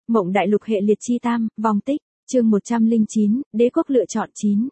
Mộng đại lục hệ liệt chi tam, vong tích, chương 109, đế quốc lựa chọn 9.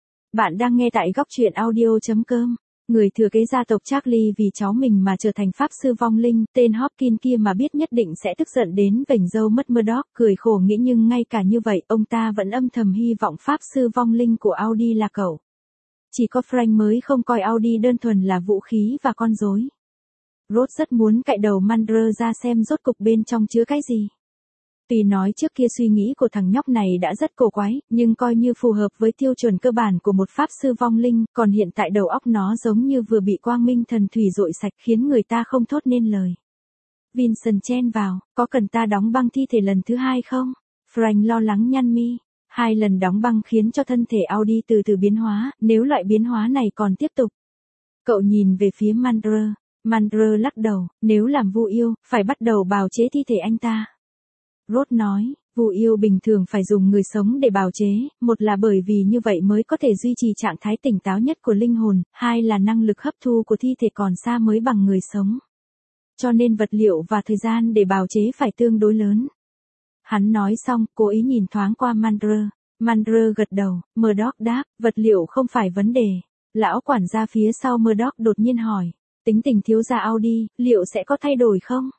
Bạn đang nghe tại góc truyện audio.com. Người thừa kế gia tộc Charlie vì cháu mình mà trở thành pháp sư vong linh, tên Hopkins kia mà biết nhất định sẽ tức giận đến vểnh râu mất Murdoch, cười khổ nghĩ nhưng ngay cả như vậy, ông ta vẫn âm thầm hy vọng pháp sư vong linh của Audi là cậu. Chỉ có Frank mới không coi Audi đơn thuần là vũ khí và con rối. Rốt rất muốn cạy đầu Mandra ra xem rốt cục bên trong chứa cái gì. Tuy nói trước kia suy nghĩ của thằng nhóc này đã rất cổ quái, nhưng coi như phù hợp với tiêu chuẩn cơ bản của một pháp sư vong linh, còn hiện tại đầu óc nó giống như vừa bị quang minh thần thủy dội sạch khiến người ta không thốt nên lời. Vincent chen vào, có cần ta đóng băng thi thể lần thứ 2 không? Frank lo lắng nhăn mi. 2 lần đóng băng khiến cho thân thể Audi từ từ biến hóa, nếu loại biến hóa này còn tiếp tục. Cậu nhìn về phía Mandra. Mandra lắc đầu, nếu làm vu yêu, phải bắt đầu bào chế thi thể anh ta. Rốt nói, vu yêu bình thường phải dùng người sống để bào chế, một là bởi vì như vậy mới có thể duy trì trạng thái tỉnh táo nhất của linh hồn, 2 là năng lực hấp thu của thi thể còn xa mới bằng người sống. Cho nên vật liệu và thời gian để bào chế phải tương đối lớn. Hắn nói xong, cố ý nhìn thoáng qua Mandra. Mandra gật đầu, Murdoch đáp, vật liệu không phải vấn đề. Lão quản gia phía sau Murdoch đột nhiên hỏi, tính tình thiếu gia Audi, liệu sẽ có thay đổi không?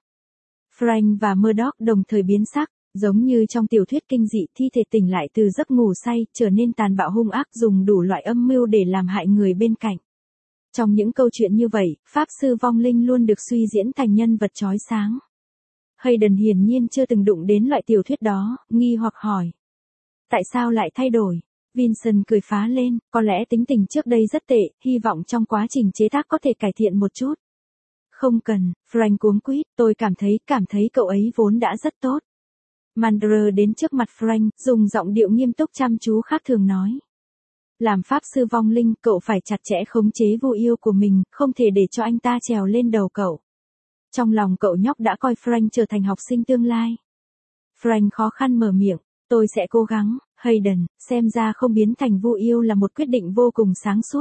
Frank và Murdoch đồng thời biến sắc, giống như trong tiểu thuyết kinh dị, thi thể tỉnh lại từ giấc ngủ say, trở nên tàn bạo hung ác, dùng đủ loại âm mưu để làm hại người bên cạnh. Trong những câu chuyện như vậy, pháp sư vong linh luôn được suy diễn thành nhân vật chói sáng. Hayden hiển nhiên chưa từng đụng đến loại tiểu thuyết đó, nghi hoặc hỏi. Tại sao lại thay đổi? Vincent cười phá lên, có lẽ tính tình trước đây rất tệ, hy vọng trong quá trình chế tác có thể cải thiện một chút. Không cần, Frank cuống quýt, tôi cảm thấy cậu ấy vốn đã rất tốt. Mandra đến trước mặt Frank, dùng giọng điệu nghiêm túc chăm chú khác thường nói. Làm pháp sư vong linh, cậu phải chặt chẽ khống chế vu yêu của mình, không thể để cho anh ta trèo lên đầu cậu. Trong lòng cậu nhóc đã coi Frank trở thành học sinh tương lai. Frank khó khăn mở miệng, tôi sẽ cố gắng, Hayden, xem ra không biến thành vu yêu là một quyết định vô cùng sáng suốt.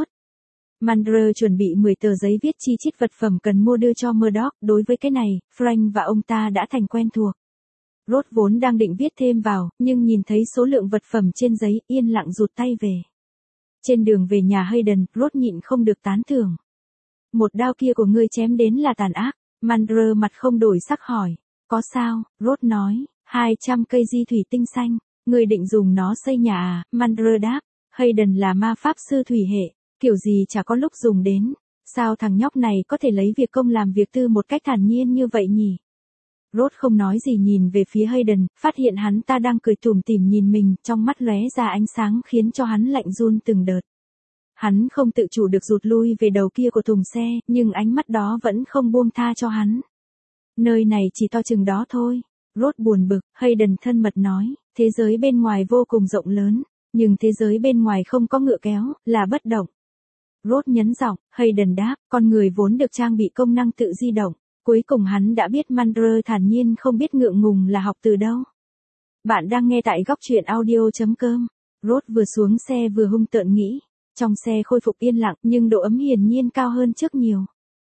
Mandra chuẩn bị 10 tờ giấy viết chi chít vật phẩm cần mua đưa cho Murdoch, đối với cái này, Frank và ông ta đã thành quen thuộc. Rốt vốn đang định viết thêm vào, nhưng nhìn thấy số lượng vật phẩm trên giấy, yên lặng rụt tay về. Trên đường về nhà Hayden, Rốt nhịn không được tán thưởng. Một đao kia của ngươi chém đến là tàn ác, Mandra mặt không đổi sắc hỏi. Có sao, Rốt nói, 200 cây di thủy tinh xanh, ngươi định dùng nó xây nhà à, Mandra đáp. Hayden là ma pháp sư thủy hệ. Kiểu gì chả có lúc dùng đến, sao thằng nhóc này có thể lấy việc công làm việc tư một cách thản nhiên như vậy nhỉ? Rốt không nói gì nhìn về phía Hayden, phát hiện hắn ta đang cười tủm tỉm nhìn mình, trong mắt lóe ra ánh sáng khiến cho hắn lạnh run từng đợt. Hắn không tự chủ được rụt lui về đầu kia của thùng xe, nhưng ánh mắt đó vẫn không buông tha cho hắn. Nơi này chỉ to chừng đó thôi. Rốt buồn bực, Hayden thân mật nói, thế giới bên ngoài vô cùng rộng lớn, nhưng thế giới bên ngoài không có ngựa kéo, là bất động. Rốt nhấn giọng, Hayden đáp, con người vốn được trang bị công năng tự di động. Cuối cùng hắn đã biết Mandra thản nhiên không biết ngượng ngùng là học từ đâu. Bạn đang nghe tại góc truyện audio.com. Rốt vừa xuống xe vừa hung tợn nghĩ. Trong xe khôi phục yên lặng nhưng độ ấm hiển nhiên cao hơn trước nhiều.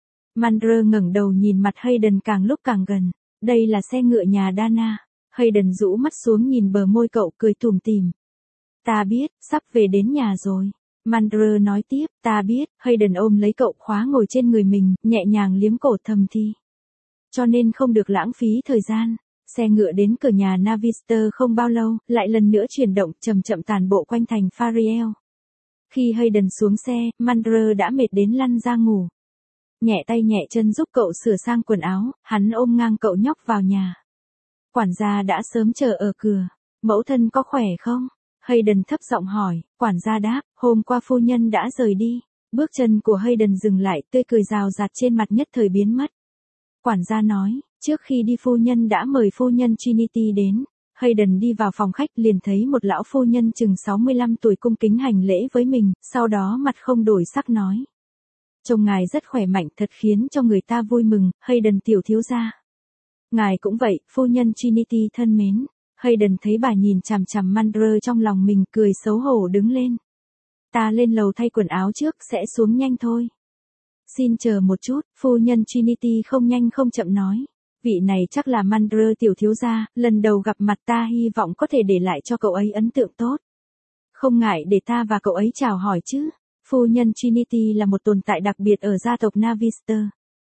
Mandra ngẩng đầu nhìn mặt Hayden càng lúc càng gần. Đây là xe ngựa nhà Dana. Hayden rũ mắt xuống nhìn bờ môi cậu cười tủm tỉm. Ta biết, sắp về đến nhà rồi. Mandra nói tiếp, ta biết, Hayden ôm lấy cậu khóa ngồi trên người mình, nhẹ nhàng liếm cổ thầm thì. Cho nên không được lãng phí thời gian. Xe ngựa đến cửa nhà Navister không bao lâu, lại lần nữa chuyển động chậm chậm tàn bộ quanh thành Fariel. Khi Hayden xuống xe, Mandra đã mệt đến lăn ra ngủ. Nhẹ tay nhẹ chân giúp cậu sửa sang quần áo, hắn ôm ngang cậu nhóc vào nhà. Quản gia đã sớm chờ ở cửa. Mẫu thân có khỏe không? Hayden thấp giọng hỏi, quản gia đáp, hôm qua phu nhân đã rời đi. Bước chân của Hayden dừng lại, tươi cười rào rạt trên mặt nhất thời biến mất. Quản gia nói, trước khi đi phu nhân đã mời phu nhân Trinity đến. Hayden đi vào phòng khách liền thấy một lão phu nhân chừng 65 tuổi cung kính hành lễ với mình, sau đó mặt không đổi sắc nói. Trông ngài rất khỏe mạnh thật khiến cho người ta vui mừng, Hayden tiểu thiếu gia. Ngài cũng vậy, phu nhân Trinity thân mến. Hayden thấy bà nhìn chằm chằm Mandra trong lòng mình cười xấu hổ đứng lên. Ta lên lầu thay quần áo trước sẽ xuống nhanh thôi. Xin chờ một chút, phu nhân Trinity không nhanh không chậm nói. vị này chắc là Mandra tiểu thiếu gia, lần đầu gặp mặt ta hy vọng có thể để lại cho cậu ấy ấn tượng tốt. Không ngại để ta và cậu ấy chào hỏi chứ. Phu nhân Trinity là một tồn tại đặc biệt ở gia tộc Navister.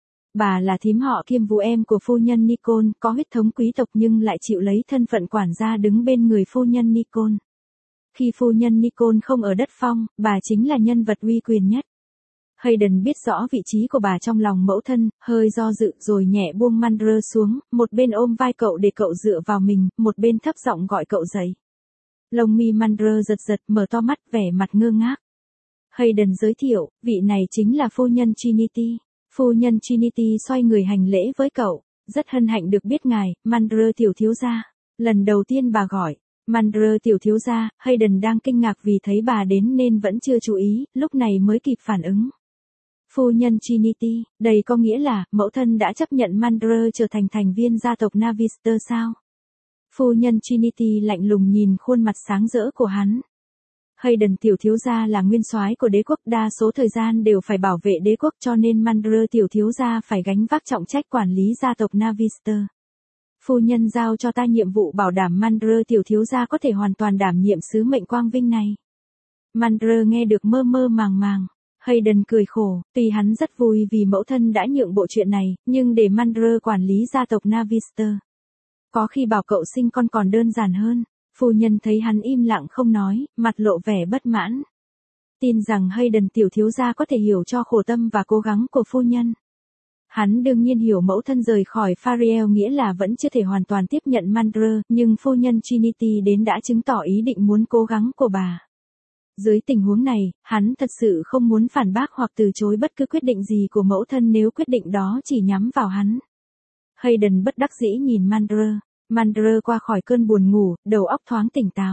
Bà là thím họ kiêm vú em của phu nhân Nicole, có huyết thống quý tộc nhưng lại chịu lấy thân phận quản gia đứng bên người phu nhân Nicole. Khi phu nhân Nicole không ở đất phong, bà chính là nhân vật uy quyền nhất. Hayden biết rõ vị trí của bà trong lòng mẫu thân, hơi do dự rồi nhẹ buông Mandra xuống, một bên ôm vai cậu để cậu dựa vào mình, một bên thấp giọng gọi cậu dậy. Lông mi Mandra giật giật mở to mắt vẻ mặt ngơ ngác. Hayden giới thiệu, vị này chính là phu nhân Trinity. Phu nhân Trinity xoay người hành lễ với cậu, rất hân hạnh được biết ngài, Mandra tiểu thiếu gia. Lần đầu tiên bà gọi, Mandra tiểu thiếu gia, Hayden đang kinh ngạc vì thấy bà đến nên vẫn chưa chú ý, lúc này mới kịp phản ứng. Phu nhân Trinity, đây có nghĩa là, mẫu thân đã chấp nhận Mandra trở thành thành viên gia tộc Navister sao? Phu nhân Trinity lạnh lùng nhìn khuôn mặt sáng rỡ của hắn. Hayden tiểu thiếu gia là nguyên soái của đế quốc, đa số thời gian đều phải bảo vệ đế quốc cho nên Mandra tiểu thiếu gia phải gánh vác trọng trách quản lý gia tộc Navister. Phu nhân giao cho ta nhiệm vụ bảo đảm Mandra tiểu thiếu gia có thể hoàn toàn đảm nhiệm sứ mệnh quang vinh này. Mandra nghe được mơ mơ màng màng. Hayden cười khổ, tuy hắn rất vui vì mẫu thân đã nhượng bộ chuyện này, nhưng để Mandra quản lý gia tộc Navister. Có khi bảo cậu sinh con còn đơn giản hơn. Phu nhân thấy hắn im lặng không nói, mặt lộ vẻ bất mãn. Tin rằng Hayden tiểu thiếu gia có thể hiểu cho khổ tâm và cố gắng của phu nhân. Hắn đương nhiên hiểu mẫu thân rời khỏi Fariel nghĩa là vẫn chưa thể hoàn toàn tiếp nhận Mandra, nhưng phu nhân Trinity đến đã chứng tỏ ý định muốn cố gắng của bà. Dưới tình huống này, hắn thật sự không muốn phản bác hoặc từ chối bất cứ quyết định gì của mẫu thân nếu quyết định đó chỉ nhắm vào hắn. Hayden bất đắc dĩ nhìn Mandra. Mandra qua khỏi cơn buồn ngủ, đầu óc thoáng tỉnh táo.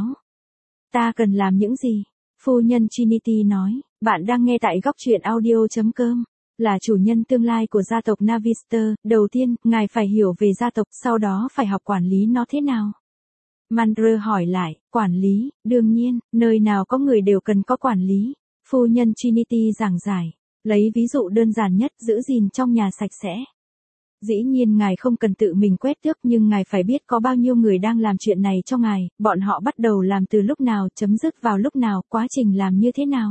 Ta cần làm những gì? Phu nhân Trinity nói, bạn đang nghe tại góc truyện audio.com. Là chủ nhân tương lai của gia tộc Navister, đầu tiên, ngài phải hiểu về gia tộc, sau đó phải học quản lý nó thế nào. Mandra hỏi lại, quản lý, đương nhiên, nơi nào có người đều cần có quản lý. Phu nhân Trinity giảng giải, lấy ví dụ đơn giản nhất, giữ gìn trong nhà sạch sẽ. Dĩ nhiên ngài không cần tự mình quét tước nhưng ngài phải biết có bao nhiêu người đang làm chuyện này cho ngài, bọn họ bắt đầu làm từ lúc nào, chấm dứt vào lúc nào, quá trình làm như thế nào.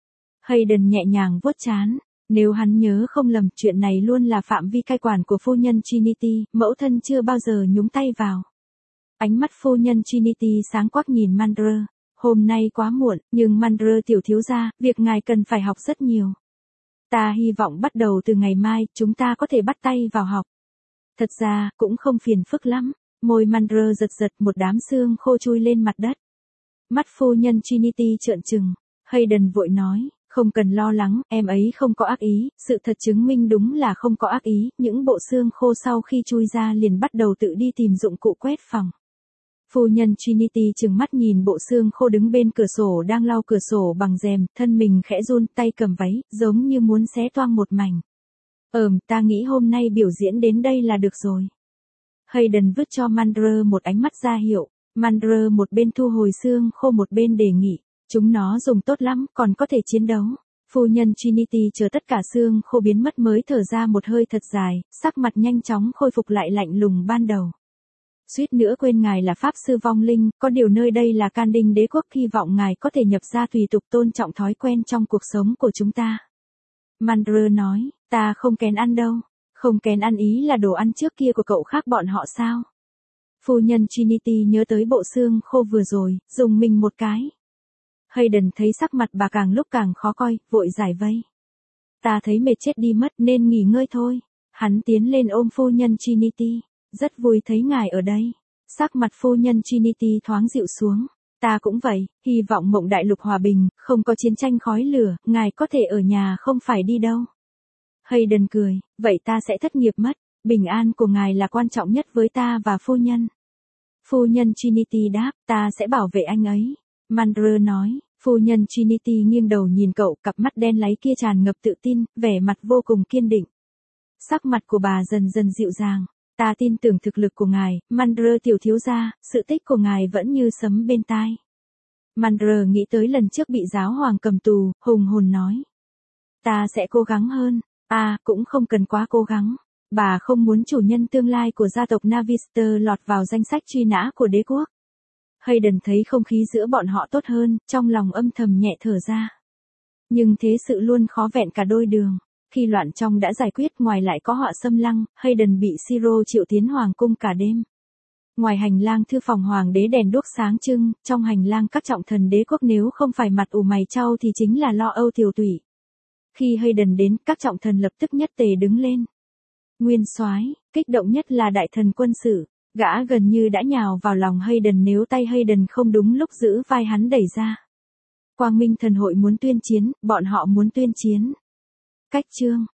Hayden nhẹ nhàng vuốt trán, nếu hắn nhớ không lầm, chuyện này luôn là phạm vi cai quản của phu nhân Trinity, mẫu thân chưa bao giờ nhúng tay vào. Ánh mắt phu nhân Trinity sáng quắc nhìn Mandra, hôm nay quá muộn, nhưng Mandra tiểu thiếu gia, việc ngài cần phải học rất nhiều. Ta hy vọng bắt đầu từ ngày mai, chúng ta có thể bắt tay vào học. Thật ra, cũng không phiền phức lắm. Môi Mandra giật giật, một đám xương khô chui lên mặt đất. Mắt phu nhân Trinity trợn trừng. Hayden vội nói, không cần lo lắng, em ấy không có ác ý. Sự thật chứng minh đúng là không có ác ý. Những bộ xương khô sau khi chui ra liền bắt đầu tự đi tìm dụng cụ quét phòng. Phu nhân Trinity trừng mắt nhìn bộ xương khô đứng bên cửa sổ đang lau cửa sổ bằng rèm, thân mình khẽ run, tay cầm váy, giống như muốn xé toang một mảnh. Ta nghĩ hôm nay biểu diễn đến đây là được rồi. Hayden vứt cho Mandra một ánh mắt ra hiệu. Mandra một bên thu hồi xương khô một bên đề nghị, chúng nó dùng tốt lắm, còn có thể chiến đấu. Phu nhân Trinity chờ tất cả xương khô biến mất mới thở ra một hơi thật dài, sắc mặt nhanh chóng khôi phục lại lạnh lùng ban đầu. Suýt nữa quên ngài là pháp sư vong linh, có điều nơi đây là Can Đinh đế quốc, hy vọng ngài có thể nhập gia tùy tục tôn trọng thói quen trong cuộc sống của chúng ta. Mandra nói, ta không kén ăn đâu. Không kén ăn ý là đồ ăn trước kia của cậu khác bọn họ sao? Phu nhân Trinity nhớ tới bộ xương khô vừa rồi, dùng mình một cái. Hayden thấy sắc mặt bà càng lúc càng khó coi, vội giải vây. Ta thấy mệt chết đi mất nên nghỉ ngơi thôi. Hắn tiến lên ôm phu nhân Trinity. Rất vui thấy ngài ở đây. Sắc mặt phu nhân Trinity thoáng dịu xuống. Ta cũng vậy, hy vọng mộng đại lục hòa bình, không có chiến tranh khói lửa, ngài có thể ở nhà không phải đi đâu. Hayden cười, vậy ta sẽ thất nghiệp mất, bình an của ngài là quan trọng nhất với ta và phu nhân. Phu nhân Trinity đáp, ta sẽ bảo vệ anh ấy. Mandra nói, phu nhân Trinity nghiêng đầu nhìn cậu, cặp mắt đen láy kia tràn ngập tự tin, vẻ mặt vô cùng kiên định. Sắc mặt của bà dần dần dịu dàng. Ta tin tưởng thực lực của ngài, Mandra tiểu thiếu gia, sự tích của ngài vẫn như sấm bên tai. Mandra nghĩ tới lần trước bị giáo hoàng cầm tù, hùng hồn nói. Ta sẽ cố gắng hơn, cũng không cần quá cố gắng. Bà không muốn chủ nhân tương lai của gia tộc Navister lọt vào danh sách truy nã của đế quốc. Hayden thấy không khí giữa bọn họ tốt hơn, trong lòng âm thầm nhẹ thở ra. Nhưng thế sự luôn khó vẹn cả đôi đường. Khi loạn trong đã giải quyết, ngoài lại có họa xâm lăng, Hayden bị Siro triệu tiến hoàng cung cả đêm. Ngoài hành lang thư phòng hoàng đế đèn đuốc sáng trưng, trong hành lang các trọng thần đế quốc nếu không phải mặt ủ mày chau thì chính là lo âu tiều tụy. Khi Hayden đến, các trọng thần lập tức nhất tề đứng lên. Nguyên soái, kích động nhất là đại thần quân sự, gã gần như đã nhào vào lòng Hayden nếu tay Hayden không đúng lúc giữ vai hắn đẩy ra. Quang Minh thần hội muốn tuyên chiến, bọn họ muốn tuyên chiến. Cách chương